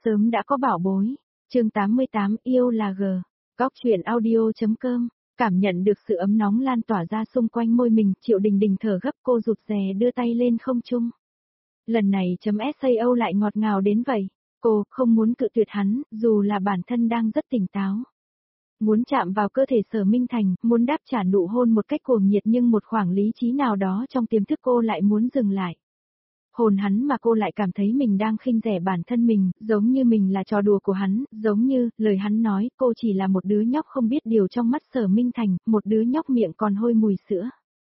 sớm đã có bảo bối. Chương 88 yêu là G. Góc truyện audio.com. Cảm nhận được sự ấm nóng lan tỏa ra xung quanh môi mình, Triệu Đình Đình thở gấp, cô rụt rè đưa tay lên không trung. Lần này .sao lại ngọt ngào đến vậy. Cô không muốn cự tuyệt hắn, dù là bản thân đang rất tỉnh táo. Muốn chạm vào cơ thể Sở Minh Thành, muốn đáp trả nụ hôn một cách cuồng nhiệt, nhưng một khoảng lý trí nào đó trong tiềm thức cô lại muốn dừng lại. Hôn hắn mà cô lại cảm thấy mình đang khinh rẻ bản thân mình, giống như mình là trò đùa của hắn, giống như, lời hắn nói, cô chỉ là một đứa nhóc không biết điều trong mắt Sở Minh Thành, một đứa nhóc miệng còn hôi mùi sữa.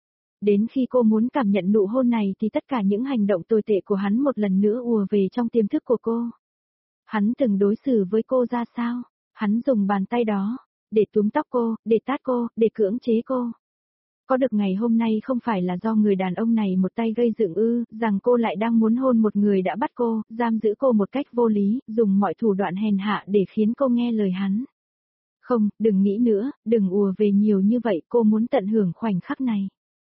Đến khi cô muốn cảm nhận nụ hôn này thì tất cả những hành động tồi tệ của hắn một lần nữa ùa về trong tiềm thức của cô. Hắn từng đối xử với cô ra sao? Hắn dùng bàn tay đó, để túm tóc cô, để tát cô, để cưỡng chế cô. Có được ngày hôm nay không phải là do người đàn ông này một tay gây dựng rằng cô lại đang muốn hôn một người đã bắt cô, giam giữ cô một cách vô lý, dùng mọi thủ đoạn hèn hạ để khiến cô nghe lời hắn. Không, đừng nghĩ nữa, đừng ùa về nhiều như vậy, cô muốn tận hưởng khoảnh khắc này.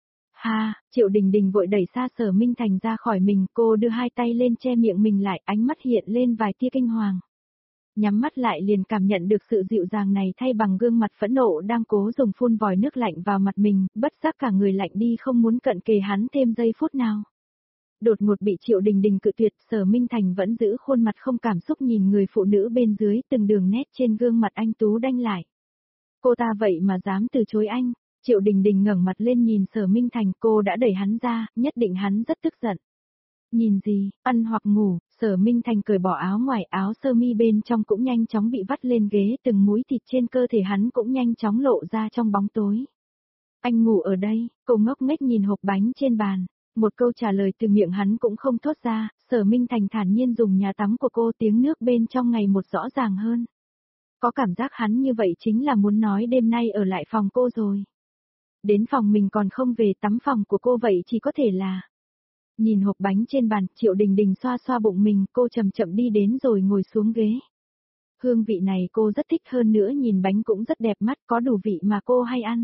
Ha, Triệu Đình Đình vội đẩy xa Sở Minh Thành ra khỏi mình, cô đưa hai tay lên che miệng mình lại, ánh mắt hiện lên vài tia kinh hoàng. Nhắm mắt lại liền cảm nhận được sự dịu dàng này thay bằng gương mặt phẫn nộ đang cố dùng phun vòi nước lạnh vào mặt mình, bất giác cả người lạnh đi không muốn cận kề hắn thêm giây phút nào. Đột ngột bị Triệu Đình Đình cự tuyệt, Sở Minh Thành vẫn giữ khuôn mặt không cảm xúc nhìn người phụ nữ bên dưới, từng đường nét trên gương mặt anh tú đanh lại. Cô ta vậy mà dám từ chối anh. Triệu Đình Đình ngẩng mặt lên nhìn Sở Minh Thành, cô đã đẩy hắn ra, nhất định hắn rất tức giận. Nhìn gì, ăn hoặc ngủ, Sở Minh Thành cởi bỏ áo ngoài, áo sơ mi bên trong cũng nhanh chóng bị vắt lên ghế, từng múi thịt trên cơ thể hắn cũng nhanh chóng lộ ra trong bóng tối. Anh ngủ ở đây, cô ngốc nghếch nhìn hộp bánh trên bàn, một câu trả lời từ miệng hắn cũng không thốt ra, Sở Minh Thành thản nhiên dùng nhà tắm của cô, tiếng nước bên trong ngày một rõ ràng hơn. Có cảm giác hắn như vậy chính là muốn nói đêm nay ở lại phòng cô rồi. Đến phòng mình còn không về, tắm phòng của cô vậy chỉ có thể là... Nhìn hộp bánh trên bàn, Triệu Đình Đình xoa xoa bụng mình, cô chậm chậm đi đến rồi ngồi xuống ghế. Hương vị này cô rất thích, hơn nữa nhìn bánh cũng rất đẹp mắt, có đủ vị mà cô hay ăn.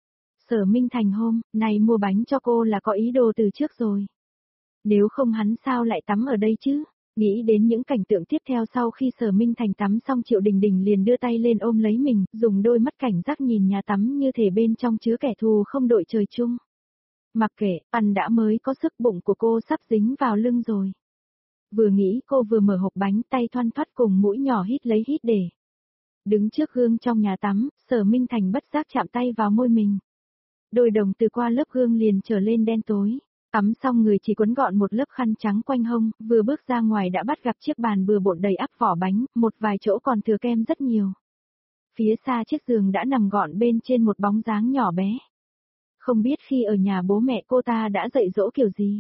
Sở Minh Thành hôm nay mua bánh cho cô là có ý đồ từ trước rồi. Nếu không hắn sao lại tắm ở đây chứ? Nghĩ đến những cảnh tượng tiếp theo sau khi Sở Minh Thành tắm xong, Triệu Đình Đình liền đưa tay lên ôm lấy mình, dùng đôi mắt cảnh giác nhìn nhà tắm như thể bên trong chứa kẻ thù không đội trời chung. Mặc kệ, ăn đã mới có sức, bụng của cô sắp dính vào lưng rồi. Vừa nghĩ cô vừa mở hộp bánh, tay thoăn thoắt cùng mũi nhỏ hít lấy hít để. Đứng trước gương trong nhà tắm, Sở Minh Thành bất giác chạm tay vào môi mình. Đôi đồng từ qua lớp gương liền trở lên đen tối. Tắm xong người chỉ quấn gọn một lớp khăn trắng quanh hông, vừa bước ra ngoài đã bắt gặp chiếc bàn bừa bộn đầy ắp vỏ bánh, một vài chỗ còn thừa kem rất nhiều. Phía xa chiếc giường đã nằm gọn bên trên một bóng dáng nhỏ bé. Không biết khi ở nhà bố mẹ cô ta đã dạy dỗ kiểu gì.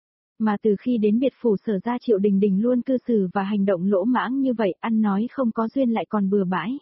Mà từ khi đến biệt phủ Sở ra, Triệu Đình Đình luôn cư xử và hành động lỗ mãng như vậy, ăn nói không có duyên lại còn bừa bãi.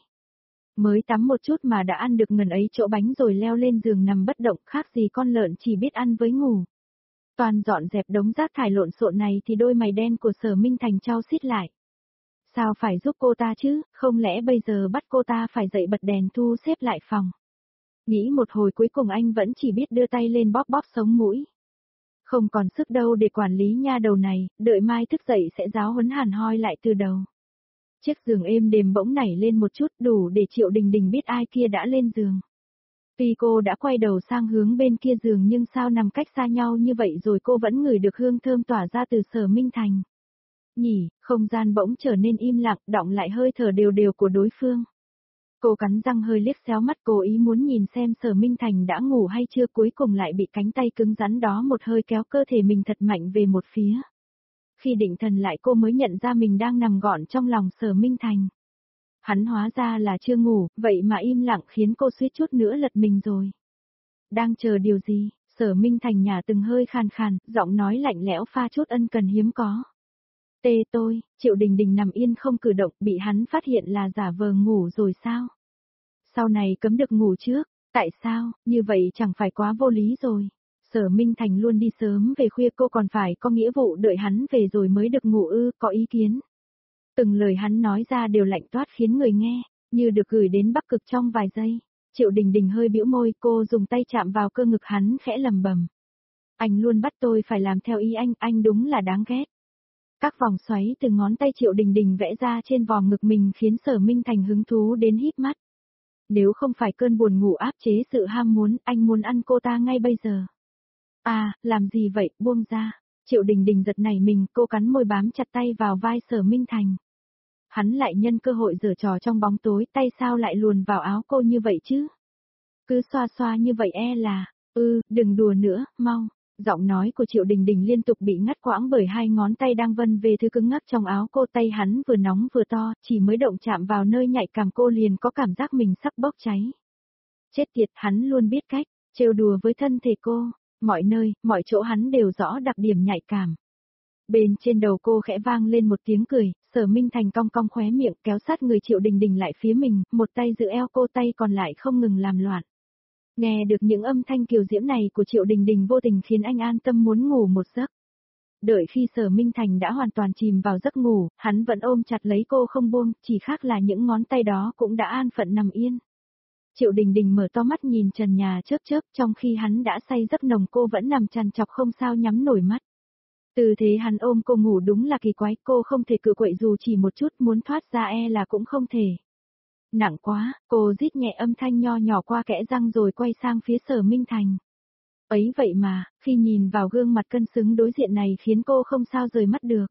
Mới tắm một chút mà đã ăn được ngần ấy chỗ bánh rồi leo lên giường nằm bất động, khác gì con lợn chỉ biết ăn với ngủ. Toàn dọn dẹp đống rác thải lộn xộn này thì đôi mày đen của Sở Minh Thành chau xít lại. Sao phải giúp cô ta chứ, không lẽ bây giờ bắt cô ta phải dậy bật đèn thu xếp lại phòng. Nghĩ một hồi cuối cùng anh vẫn chỉ biết đưa tay lên bóp bóp sống mũi. Không còn sức đâu để quản lý nha đầu này, đợi mai thức dậy sẽ giáo huấn hẳn hoi lại từ đầu. Chiếc giường êm đềm bỗng nảy lên một chút, đủ để Triệu Đình Đình biết ai kia đã lên giường. Tuy cô đã quay đầu sang hướng bên kia giường nhưng sao nằm cách xa nhau như vậy rồi cô vẫn ngửi được hương thơm tỏa ra từ Sở Minh Thành. Nhỉ, không gian bỗng trở nên im lặng, đọng lại hơi thở đều đều của đối phương. Cô cắn răng hơi liếc xéo mắt, cố ý muốn nhìn xem Sở Minh Thành đã ngủ hay chưa, cuối cùng lại bị cánh tay cứng rắn đó một hơi kéo cơ thể mình thật mạnh về một phía. Khi định thần lại cô mới nhận ra mình đang nằm gọn trong lòng Sở Minh Thành. Hắn hóa ra là chưa ngủ, vậy mà im lặng khiến cô suýt chút nữa lật mình rồi. Đang chờ điều gì? Sở Minh Thành nhả từng hơi khàn khàn, giọng nói lạnh lẽo pha chút ân cần hiếm có. Tôi, Triệu Đình Đình nằm yên không cử động, bị hắn phát hiện là giả vờ ngủ rồi sao? Sau này cấm được ngủ trước, tại sao, như vậy chẳng phải quá vô lý rồi. Sở Minh Thành luôn đi sớm về khuya, cô còn phải có nghĩa vụ đợi hắn về rồi mới được ngủ có ý kiến. Từng lời hắn nói ra đều lạnh toát khiến người nghe, như được gửi đến Bắc Cực trong vài giây. Triệu Đình Đình hơi bĩu môi, cô dùng tay chạm vào cơ ngực hắn khẽ lầm bầm. Anh luôn bắt tôi phải làm theo ý anh đúng là đáng ghét. Các vòng xoáy từ ngón tay Triệu Đình Đình vẽ ra trên vòng ngực mình khiến Sở Minh Thành hứng thú đến híp mắt. Nếu không phải cơn buồn ngủ áp chế sự ham muốn, anh muốn ăn cô ta ngay bây giờ. À, làm gì vậy, buông ra. Triệu Đình Đình giật nảy mình, cô cắn môi bám chặt tay vào vai Sở Minh Thành. Hắn lại nhân cơ hội giở trò trong bóng tối, tay sao lại luồn vào áo cô như vậy chứ? Cứ xoa xoa như vậy là, đừng đùa nữa, mau. Giọng nói của Triệu Đình Đình liên tục bị ngắt quãng bởi hai ngón tay đang vân về thứ cứng ngắc trong áo cô, tay hắn vừa nóng vừa to, chỉ mới động chạm vào nơi nhạy cảm cô liền có cảm giác mình sắp bốc cháy. Chết tiệt, hắn luôn biết cách trêu đùa với thân thể cô, mọi nơi, mọi chỗ hắn đều rõ đặc điểm nhạy cảm. Bên trên đầu cô khẽ vang lên một tiếng cười, Sở Minh Thành cong cong khóe miệng kéo sát người Triệu Đình Đình lại phía mình, một tay giữ eo cô, tay còn lại không ngừng làm loạn. Nghe được những âm thanh kiều diễm này của Triệu Đình Đình vô tình khiến anh an tâm muốn ngủ một giấc. Đợi khi Sở Minh Thành đã hoàn toàn chìm vào giấc ngủ, hắn vẫn ôm chặt lấy cô không buông, chỉ khác là những ngón tay đó cũng đã an phận nằm yên. Triệu Đình Đình mở to mắt nhìn trần nhà chớp chớp, trong khi hắn đã say giấc nồng cô vẫn nằm trằn trọc không sao nhắm nổi mắt. Từ thế hắn ôm cô ngủ đúng là kỳ quái, cô không thể cự quậy dù chỉ một chút, muốn thoát ra là cũng không thể. Nặng quá, cô rít nhẹ âm thanh nho nhỏ qua kẽ răng rồi quay sang phía Sở Minh Thành. Ấy vậy mà, khi nhìn vào gương mặt cân xứng đối diện này khiến cô không sao rời mắt được.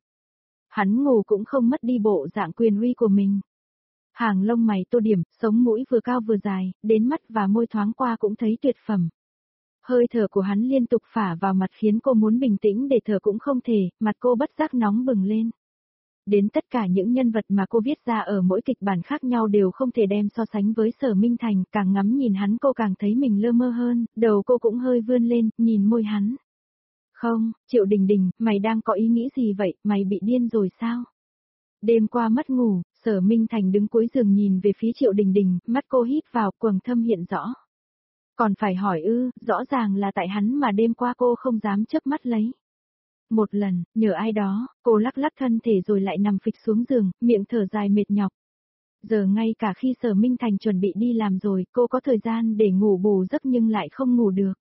Hắn ngủ cũng không mất đi bộ dạng quyền uy của mình. Hàng lông mày tô điểm, sống mũi vừa cao vừa dài, đến mắt và môi thoáng qua cũng thấy tuyệt phẩm. Hơi thở của hắn liên tục phả vào mặt khiến cô muốn bình tĩnh để thở cũng không thể, mặt cô bất giác nóng bừng lên. Đến tất cả những nhân vật mà cô viết ra ở mỗi kịch bản khác nhau đều không thể đem so sánh với Sở Minh Thành, càng ngắm nhìn hắn cô càng thấy mình lơ mơ hơn, đầu cô cũng hơi vươn lên, nhìn môi hắn. Không, Triệu Đình Đình, mày đang có ý nghĩ gì vậy, mày bị điên rồi sao? Đêm qua mất ngủ, Sở Minh Thành đứng cuối giường nhìn về phía Triệu Đình Đình, mắt cô hít vào, quầng thâm hiện rõ. Còn phải hỏi rõ ràng là tại hắn mà đêm qua cô không dám chớp mắt lấy. Một lần, nhờ ai đó, cô lắc lắc thân thể rồi lại nằm phịch xuống giường, miệng thở dài mệt nhọc. Giờ ngay cả khi Sở Minh Thành chuẩn bị đi làm rồi, cô có thời gian để ngủ bù giấc nhưng lại không ngủ được.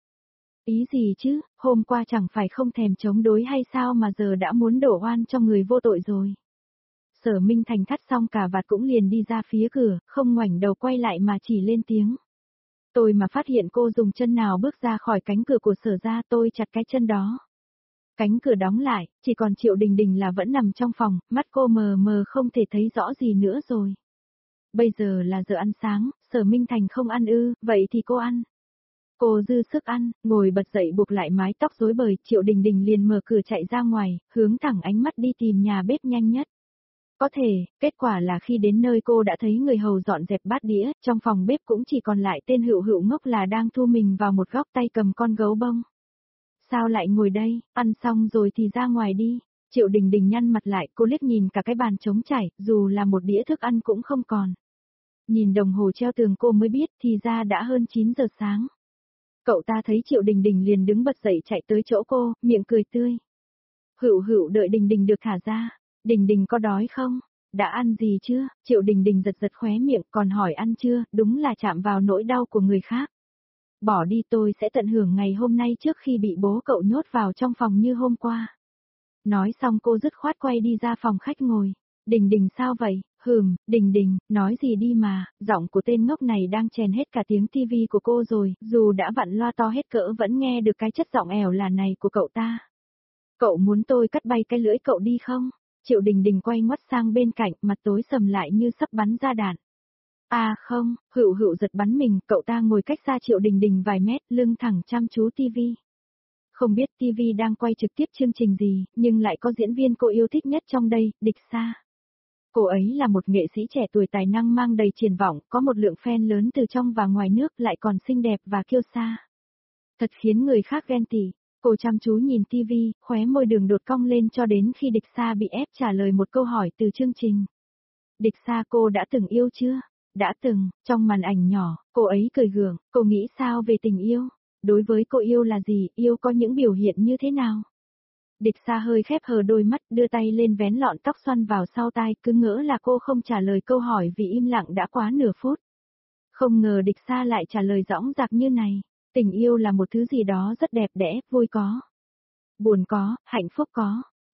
Ý gì chứ, hôm qua chẳng phải không thèm chống đối hay sao mà giờ đã muốn đổ oan cho người vô tội rồi. Sở Minh Thành thắt xong cả vạt cũng liền đi ra phía cửa, không ngoảnh đầu quay lại mà chỉ lên tiếng. Tôi mà phát hiện cô dùng chân nào bước ra khỏi cánh cửa của Sở ra tôi chặt cái chân đó. Cánh cửa đóng lại, chỉ còn Triệu Đình Đình là vẫn nằm trong phòng, mắt cô mờ mờ không thể thấy rõ gì nữa rồi. Bây giờ là giờ ăn sáng, Sở Minh Thành không ăn vậy thì cô ăn. Cô dư sức ăn, ngồi bật dậy buộc lại mái tóc rối bời, Triệu Đình Đình liền mở cửa chạy ra ngoài, hướng thẳng ánh mắt đi tìm nhà bếp nhanh nhất. Có thể, kết quả là khi đến nơi cô đã thấy người hầu dọn dẹp bát đĩa, trong phòng bếp cũng chỉ còn lại tên Hựu Hựu ngốc là đang thu mình vào một góc tay cầm con gấu bông. Sao lại ngồi đây, ăn xong rồi thì ra ngoài đi. Triệu Đình Đình nhăn mặt lại, cô liếc nhìn cả cái bàn trống trải, dù là một đĩa thức ăn cũng không còn. Nhìn đồng hồ treo tường cô mới biết thì ra đã hơn 9 giờ sáng. Cậu ta thấy Triệu Đình Đình liền đứng bật dậy chạy tới chỗ cô, miệng cười tươi. Hựu Hựu đợi Đình Đình được thả ra. Đình Đình có đói không? Đã ăn gì chưa? Triệu Đình Đình giật giật khóe miệng còn hỏi ăn chưa, đúng là chạm vào nỗi đau của người khác. Bỏ đi, tôi sẽ tận hưởng ngày hôm nay trước khi bị bố cậu nhốt vào trong phòng như hôm qua. Nói xong cô dứt khoát quay đi ra phòng khách ngồi. Đình Đình sao vậy? Đình Đình, nói gì đi mà, giọng của tên ngốc này đang chèn hết cả tiếng tivi của cô rồi, dù đã vặn loa to hết cỡ vẫn nghe được cái chất giọng ẻo là này của cậu ta. Cậu muốn tôi cắt bay cái lưỡi cậu đi không? Triệu Đình Đình quay ngoắt sang bên cạnh, mặt tối sầm lại như sắp bắn ra đạn. À không, Hựu Hựu giật bắn mình, cậu ta ngồi cách xa Triệu Đình Đình vài mét, lưng thẳng chăm chú tivi. Không biết tivi đang quay trực tiếp chương trình gì, nhưng lại có diễn viên cô yêu thích nhất trong đây, Địch Sa. Cô ấy là một nghệ sĩ trẻ tuổi tài năng mang đầy triển vọng, có một lượng fan lớn từ trong và ngoài nước, lại còn xinh đẹp và kiêu sa. Thật khiến người khác ghen tị. Cô chăm chú nhìn tivi, khóe môi đường đột cong lên cho đến khi Địch Sa bị ép trả lời một câu hỏi từ chương trình. Địch Sa, cô đã từng yêu chưa? Đã từng, trong màn ảnh nhỏ, cô ấy cười gượng, cô nghĩ sao về tình yêu? Đối với cô yêu là gì, yêu có những biểu hiện như thế nào? Địch Sa hơi khép hờ đôi mắt, đưa tay lên vén lọn tóc xoăn vào sau tai, cứ ngỡ là cô không trả lời câu hỏi vì im lặng đã quá nửa phút. Không ngờ Địch Sa lại trả lời dõng dạc như này. Tình yêu là một thứ gì đó rất đẹp đẽ, vui có. Buồn có, hạnh phúc có.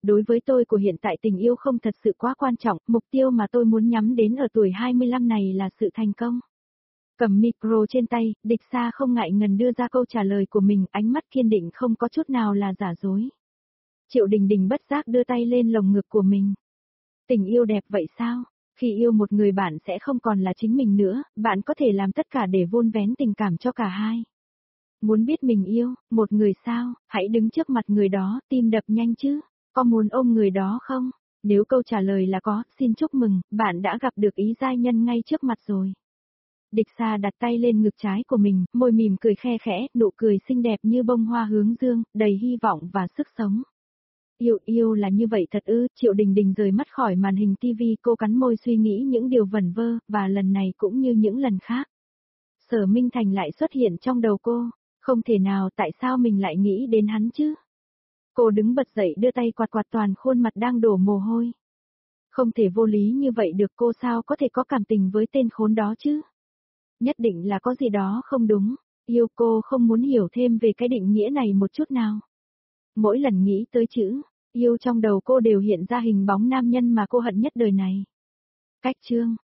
Đối với tôi của hiện tại tình yêu không thật sự quá quan trọng, mục tiêu mà tôi muốn nhắm đến ở tuổi 25 này là sự thành công. Cầm micro trên tay, Địch Sa không ngại ngần đưa ra câu trả lời của mình, ánh mắt kiên định không có chút nào là giả dối. Triệu Đình Đình bất giác đưa tay lên lồng ngực của mình. Tình yêu đẹp vậy sao? Khi yêu một người bạn sẽ không còn là chính mình nữa, bạn có thể làm tất cả để vun vén tình cảm cho cả hai. Muốn biết mình yêu, một người sao, hãy đứng trước mặt người đó, tim đập nhanh chứ. Có muốn ôm người đó không? Nếu câu trả lời là có, xin chúc mừng, bạn đã gặp được ý giai nhân ngay trước mặt rồi. Địch Sa đặt tay lên ngực trái của mình, môi mỉm cười khe khẽ, nụ cười xinh đẹp như bông hoa hướng dương, đầy hy vọng và sức sống. Yêu là như vậy thật ư? Triệu Đình Đình rời mắt khỏi màn hình tivi, cô cắn môi suy nghĩ những điều vẩn vơ, và lần này cũng như những lần khác. Sở Minh Thành lại xuất hiện trong đầu cô, không thể nào, tại sao mình lại nghĩ đến hắn chứ? Cô đứng bật dậy đưa tay quạt quạt toàn khuôn mặt đang đổ mồ hôi. Không thể vô lý như vậy được, cô sao có thể có cảm tình với tên khốn đó chứ? Nhất định là có gì đó không đúng, yêu cô không muốn hiểu thêm về cái định nghĩa này một chút nào. Mỗi lần nghĩ tới chữ yêu trong đầu cô đều hiện ra hình bóng nam nhân mà cô hận nhất đời này. Cách chương